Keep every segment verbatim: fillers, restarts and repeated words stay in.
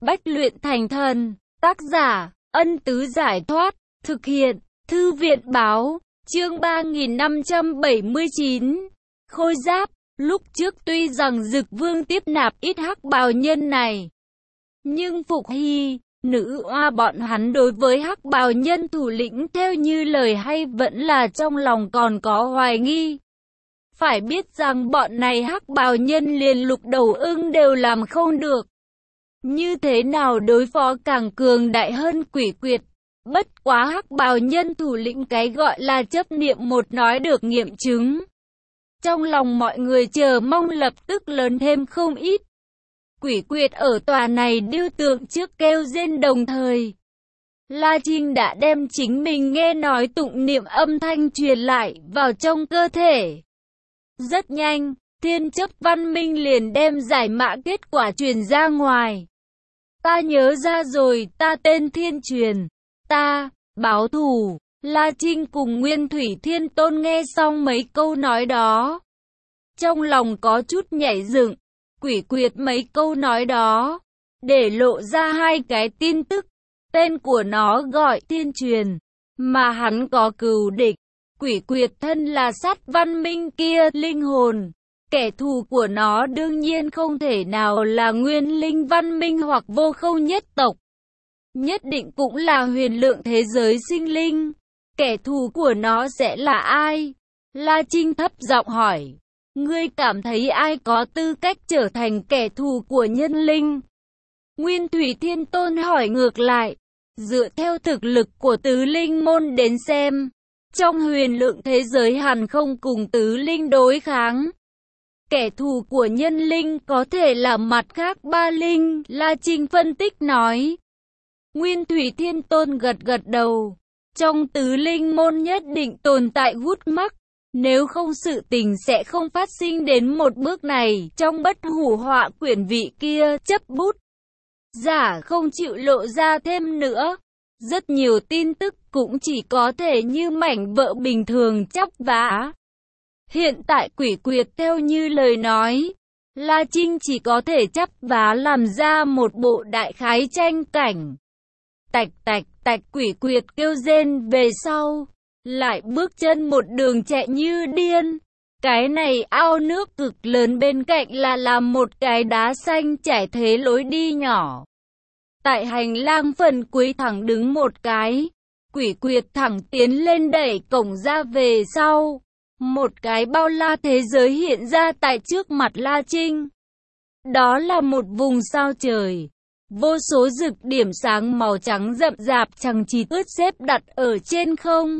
bách luyện thành thần. Tác giả, Ân Tứ Giải Thoát. Thực hiện, Thư viện Báo. Chương ba nghìn năm trăm bảy mươi chín. Khôi giáp. Lúc trước tuy rằng Dực Vương tiếp nạp ít hắc bào nhân này, nhưng Phục Hy, nữ oa bọn hắn đối với hắc bào nhân thủ lĩnh theo như lời hay vẫn là trong lòng còn có hoài nghi. Phải biết rằng bọn này hắc bào nhân liền Lục Đầu Ưng đều làm không được. Như thế nào đối phó càng cường đại hơn Quỷ Quyệt. Bất quá hắc bào nhân thủ lĩnh cái gọi là chấp niệm một nói được nghiệm chứng. Trong lòng mọi người chờ mong lập tức lớn thêm không ít. Quỷ Quyệt ở tòa này điêu tượng trước kêu rên đồng thời. La Trinh đã đem chính mình nghe nói tụng niệm âm thanh truyền lại vào trong cơ thể. Rất nhanh, Thiên Chấp Văn Minh liền đem giải mã kết quả truyền ra ngoài. Ta nhớ ra rồi, ta tên Thiên Truyền. Ta, báo thù. La Trinh cùng Nguyên Thủy Thiên Tôn nghe xong mấy câu nói đó, trong lòng có chút nhảy dựng. Quỷ Quyệt mấy câu nói đó, để lộ ra hai cái tin tức. Tên của nó gọi Thiên Truyền, mà hắn có cừu địch. Quỷ Quyệt thân là sát văn minh kia linh hồn. Kẻ thù của nó đương nhiên không thể nào là nguyên linh văn minh hoặc vô khâu nhất tộc. Nhất định cũng là huyền lượng thế giới sinh linh. Kẻ thù của nó sẽ là ai? La Trinh thấp giọng hỏi. Ngươi cảm thấy ai có tư cách trở thành kẻ thù của nhân linh? Nguyên Thủy Thiên Tôn hỏi ngược lại. Dựa theo thực lực của tứ linh môn đến xem, trong huyền lượng thế giới hẳn không cùng tứ linh đối kháng. Kẻ thù của nhân linh có thể là mặt khác ba linh, La Trinh phân tích nói. Nguyên Thủy Thiên Tôn gật gật đầu. Trong tứ linh môn nhất định tồn tại gút mắc. Nếu không sự tình sẽ không phát sinh đến một bước này. Trong Bất Hủ Họa quyển vị kia chấp bút giả không chịu lộ ra thêm nữa. Rất nhiều tin tức cũng chỉ có thể như mảnh vỡ bình thường chắp vá. Hiện tại Quỷ Quyệt theo như lời nói, La Trinh chỉ có thể chắp vá làm ra một bộ đại khái tranh cảnh. Tạch tạch tạch, Quỷ Quyệt kêu rên về sau, lại bước chân một đường chạy như điên. Cái này ao nước cực lớn bên cạnh là làm một cái đá xanh trải thế lối đi nhỏ. Tại hành lang phần cuối thẳng đứng một cái. Quỷ Quyệt thẳng tiến lên đẩy cổng ra về sau. Một cái bao la thế giới hiện ra tại trước mặt La Trinh. Đó là một vùng sao trời. Vô số rực điểm sáng màu trắng rậm rạp chằng chịt ướt xếp đặt ở trên không.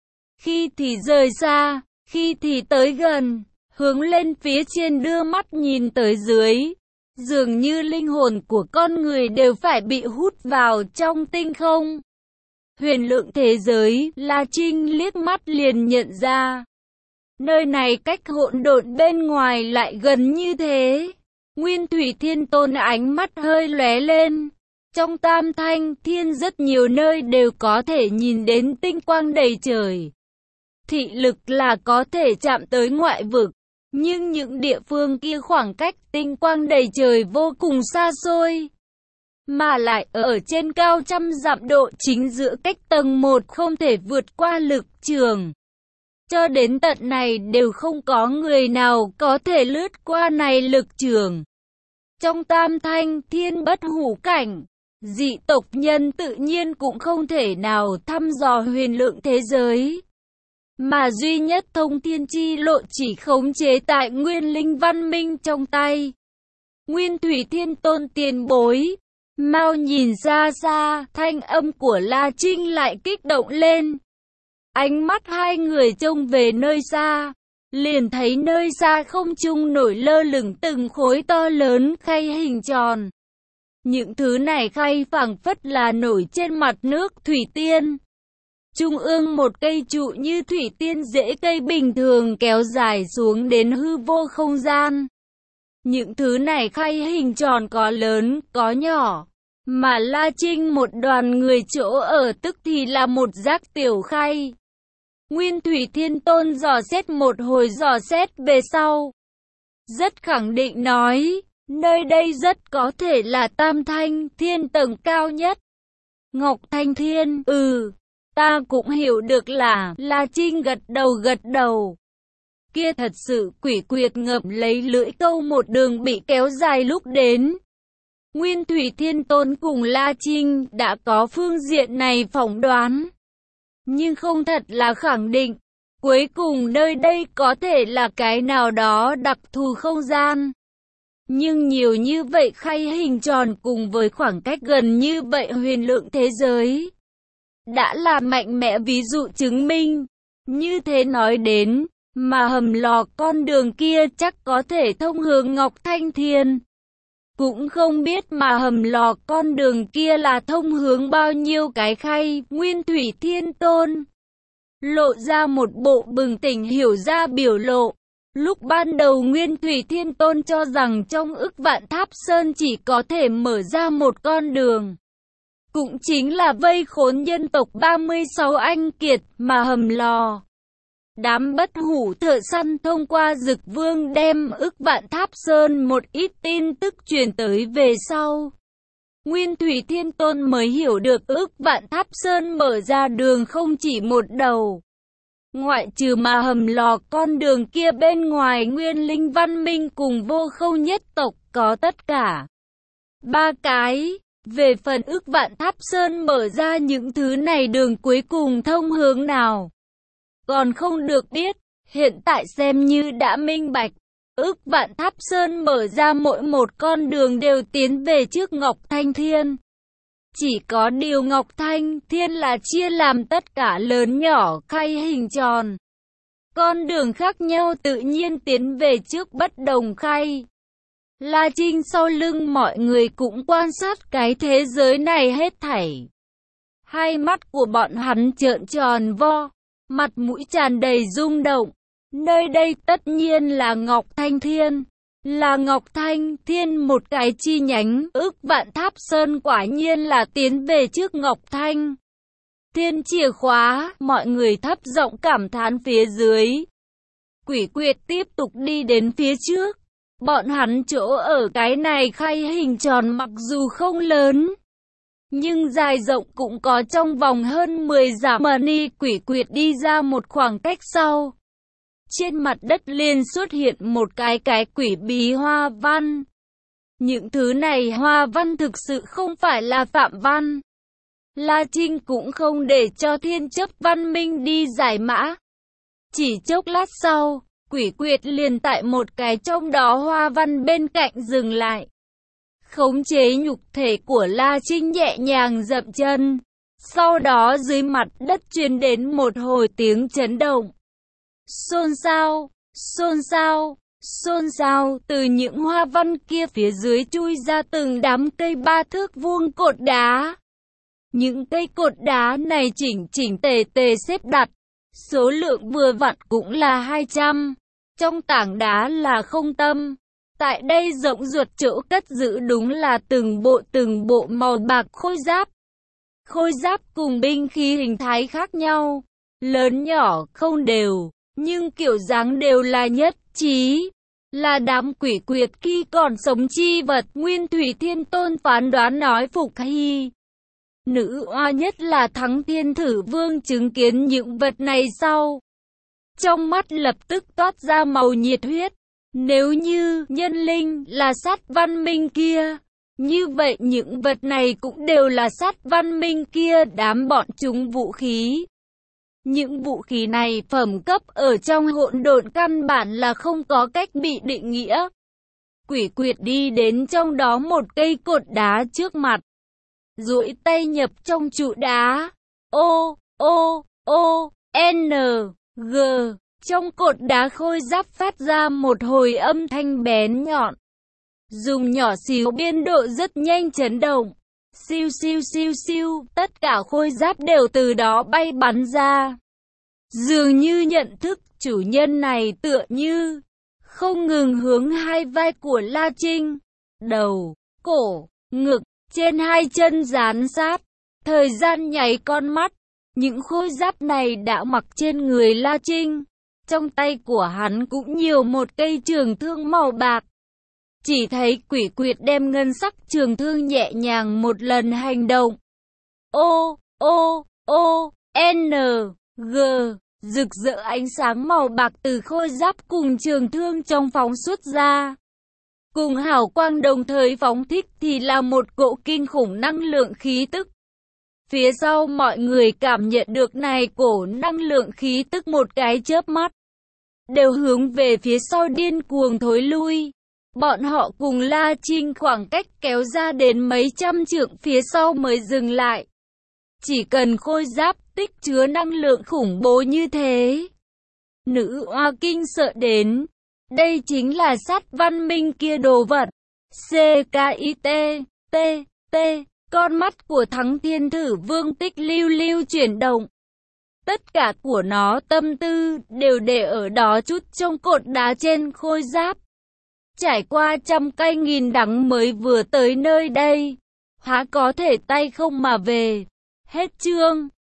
Khi thì rời xa, khi thì tới gần, hướng lên phía trên đưa mắt nhìn tới dưới. Dường như linh hồn của con người đều phải bị hút vào trong tinh không. Huyền lượng thế giới, La Trinh liếc mắt liền nhận ra. Nơi này cách hỗn độn bên ngoài lại gần như thế. Nguyên Thủy Thiên Tôn ánh mắt hơi lóe lên. Trong Tam Thanh Thiên rất nhiều nơi đều có thể nhìn đến tinh quang đầy trời. Thị lực là có thể chạm tới ngoại vực. Nhưng những địa phương kia khoảng cách tinh quang đầy trời vô cùng xa xôi. Mà lại ở trên cao trăm dặm độ chính giữa cách tầng một không thể vượt qua lực trường. Cho đến tận này đều không có người nào có thể lướt qua này lực trường. Trong Tam Thanh Thiên bất hủ cảnh, dị tộc nhân tự nhiên cũng không thể nào thăm dò huyền lượng thế giới. Mà duy nhất thông thiên chi lộ chỉ khống chế tại nguyên linh văn minh trong tay. Nguyên Thủy Thiên Tôn tiền bối, mau nhìn ra xa, thanh âm của La Trinh lại kích động lên. Ánh mắt hai người trông về nơi xa, liền thấy nơi xa không trung nổi lơ lửng từng khối to lớn khay hình tròn. Những thứ này khay phảng phất là nổi trên mặt nước thủy tiên. Trung ương một cây trụ như thủy tiên rễ cây bình thường kéo dài xuống đến hư vô không gian. Những thứ này khay hình tròn có lớn, có nhỏ. Mà La Trinh một đoàn người chỗ ở tức thì là một rác tiểu khay. Nguyên Thủy Thiên Tôn dò xét một hồi dò xét về sau. Rất khẳng định nói, Nơi đây rất có thể là Tam Thanh Thiên tầng cao nhất. Ngọc Thanh Thiên, ừ, ta cũng hiểu được là, La Trinh gật đầu gật đầu. Kia thật sự quỷ quyệt ngậm lấy lưỡi câu một đường bị kéo dài lúc đến. Nguyên Thủy Thiên Tôn cùng La Trinh đã có phương diện này phỏng đoán. Nhưng không thật là khẳng định. Cuối cùng nơi đây có thể là cái nào đó đặc thù không gian. Nhưng nhiều như vậy khay hình tròn cùng với khoảng cách gần như vậy huyền lượng thế giới. Đã là mạnh mẽ ví dụ chứng minh. Như thế nói đến, mà hầm lò con đường kia chắc có thể thông hướng Ngọc Thanh Thiên. Cũng không biết mà hầm lò con đường kia là thông hướng bao nhiêu cái khay. Nguyên Thủy Thiên Tôn lộ ra một bộ bừng tỉnh hiểu ra biểu lộ. Lúc ban đầu Nguyên Thủy Thiên Tôn cho rằng trong ức vạn tháp sơn chỉ có thể mở ra một con đường. Cũng chính là vây khốn nhân tộc ba mươi sáu anh kiệt mà hầm lò. Đám bất hủ thợ săn thông qua Dực Vương đem ức vạn tháp sơn một ít tin tức truyền tới về sau. Nguyên Thủy Thiên Tôn mới hiểu được ức vạn tháp sơn mở ra đường không chỉ một đầu. Ngoại trừ mà hầm lò con đường kia bên ngoài Nguyên Linh Văn Minh cùng Vô Khâu nhất tộc có tất cả ba cái. Về phần ức vạn tháp sơn mở ra những thứ này đường cuối cùng thông hướng nào còn không được biết, hiện tại xem như đã minh bạch. Ức vạn tháp sơn mở ra mỗi một con đường đều tiến về trước Ngọc Thanh Thiên. Chỉ có điều Ngọc Thanh Thiên là chia làm tất cả lớn nhỏ khay hình tròn. Con đường khác nhau tự nhiên tiến về trước bất đồng khay. La Trinh sau lưng mọi người cũng quan sát cái thế giới này hết thảy. Hai mắt của bọn hắn trợn tròn vo, mặt mũi tràn đầy rung động. Nơi đây tất nhiên là Ngọc Thanh Thiên. Là Ngọc Thanh Thiên một cái chi nhánh, ức vạn tháp sơn quả nhiên là tiến về trước Ngọc Thanh Thiên chìa khóa, mọi người thấp giọng cảm thán phía dưới. Quỷ quyệt tiếp tục đi đến phía trước. Bọn hắn chỗ ở cái này khay hình tròn mặc dù không lớn, nhưng dài rộng cũng có trong vòng hơn mười dặm. Mà ni quỷ quyệt đi ra một khoảng cách sau. Trên mặt đất liền xuất hiện một cái cái quỷ bí hoa văn. Những thứ này hoa văn thực sự không phải là phạm văn. La Trinh cũng không để cho Thiên Chấp Văn Minh đi giải mã. Chỉ chốc lát sau, quỷ quyệt liền tại một cái trong đó hoa văn bên cạnh dừng lại. Khống chế nhục thể của La Trinh nhẹ nhàng dậm chân. Sau đó dưới mặt đất truyền đến một hồi tiếng chấn động. Xôn xao, xôn xao, xôn xao, từ những hoa văn kia phía dưới chui ra từng đám cây ba thước vuông cột đá. Những cây cột đá này chỉnh chỉnh tề tề xếp đặt, số lượng vừa vặn cũng là hai trăm. Trong tảng đá là không tâm. Tại đây rộng ruột chỗ cất giữ đúng là từng bộ từng bộ màu bạc khôi giáp. Khôi giáp cùng binh khí hình thái khác nhau, lớn nhỏ không đều. Nhưng kiểu dáng đều là nhất trí, là đám quỷ quyệt khi còn sống chi vật. Nguyên Thủy Thiên Tôn phán đoán nói Phục Hy nữ oa nhất là Thắng Thiên Thử Vương chứng kiến những vật này sau. Trong mắt lập tức toát ra màu nhiệt huyết. Nếu như nhân linh là sát văn minh kia, như vậy những vật này cũng đều là sát văn minh kia. Đám bọn chúng vũ khí. Những vũ khí này phẩm cấp ở trong hỗn độn căn bản là không có cách bị định nghĩa. Quỷ quyệt đi đến trong đó một cây cột đá trước mặt. Duỗi tay nhập trong trụ đá. O, O, O, N, G. Trong cột đá khôi giáp phát ra một hồi âm thanh bén nhọn. Dùng nhỏ xíu biên độ rất nhanh chấn động. Siêu siêu siêu siêu, tất cả khôi giáp đều từ đó bay bắn ra. Dường như nhận thức chủ nhân này tựa như không ngừng hướng hai vai của La Trinh, đầu, cổ, ngực, trên hai chân dán sát. Thời gian nháy con mắt, những khôi giáp này đã mặc trên người La Trinh. Trong tay của hắn cũng nhiều một cây trường thương màu bạc. Chỉ thấy Quỷ Quyệt đem ngân sắc trường thương nhẹ nhàng một lần hành động. O, O, O, N, G, rực rỡ ánh sáng màu bạc từ khôi giáp cùng trường thương trong phóng xuất ra. Cùng hào quang đồng thời phóng thích thì là một cỗ kinh khủng năng lượng khí tức. Phía sau mọi người cảm nhận được này cổ năng lượng khí tức một cái chớp mắt, đều hướng về phía sau điên cuồng thối lui. Bọn họ cùng La Trinh khoảng cách kéo ra đến mấy trăm trượng phía sau mới dừng lại. Chỉ cần khôi giáp tích chứa năng lượng khủng bố như thế, nữ oa kinh sợ đến. Đây chính là sát văn minh kia đồ vật. C K I T, T, T, con mắt của Thắng Thiên Thử Vương tích lưu lưu chuyển động. Tất cả của nó tâm tư đều để ở đó chút trong cột đá trên khôi giáp. Trải qua trăm cay nghìn đắng mới vừa tới nơi đây, há có thể tay không mà về. Hết chương.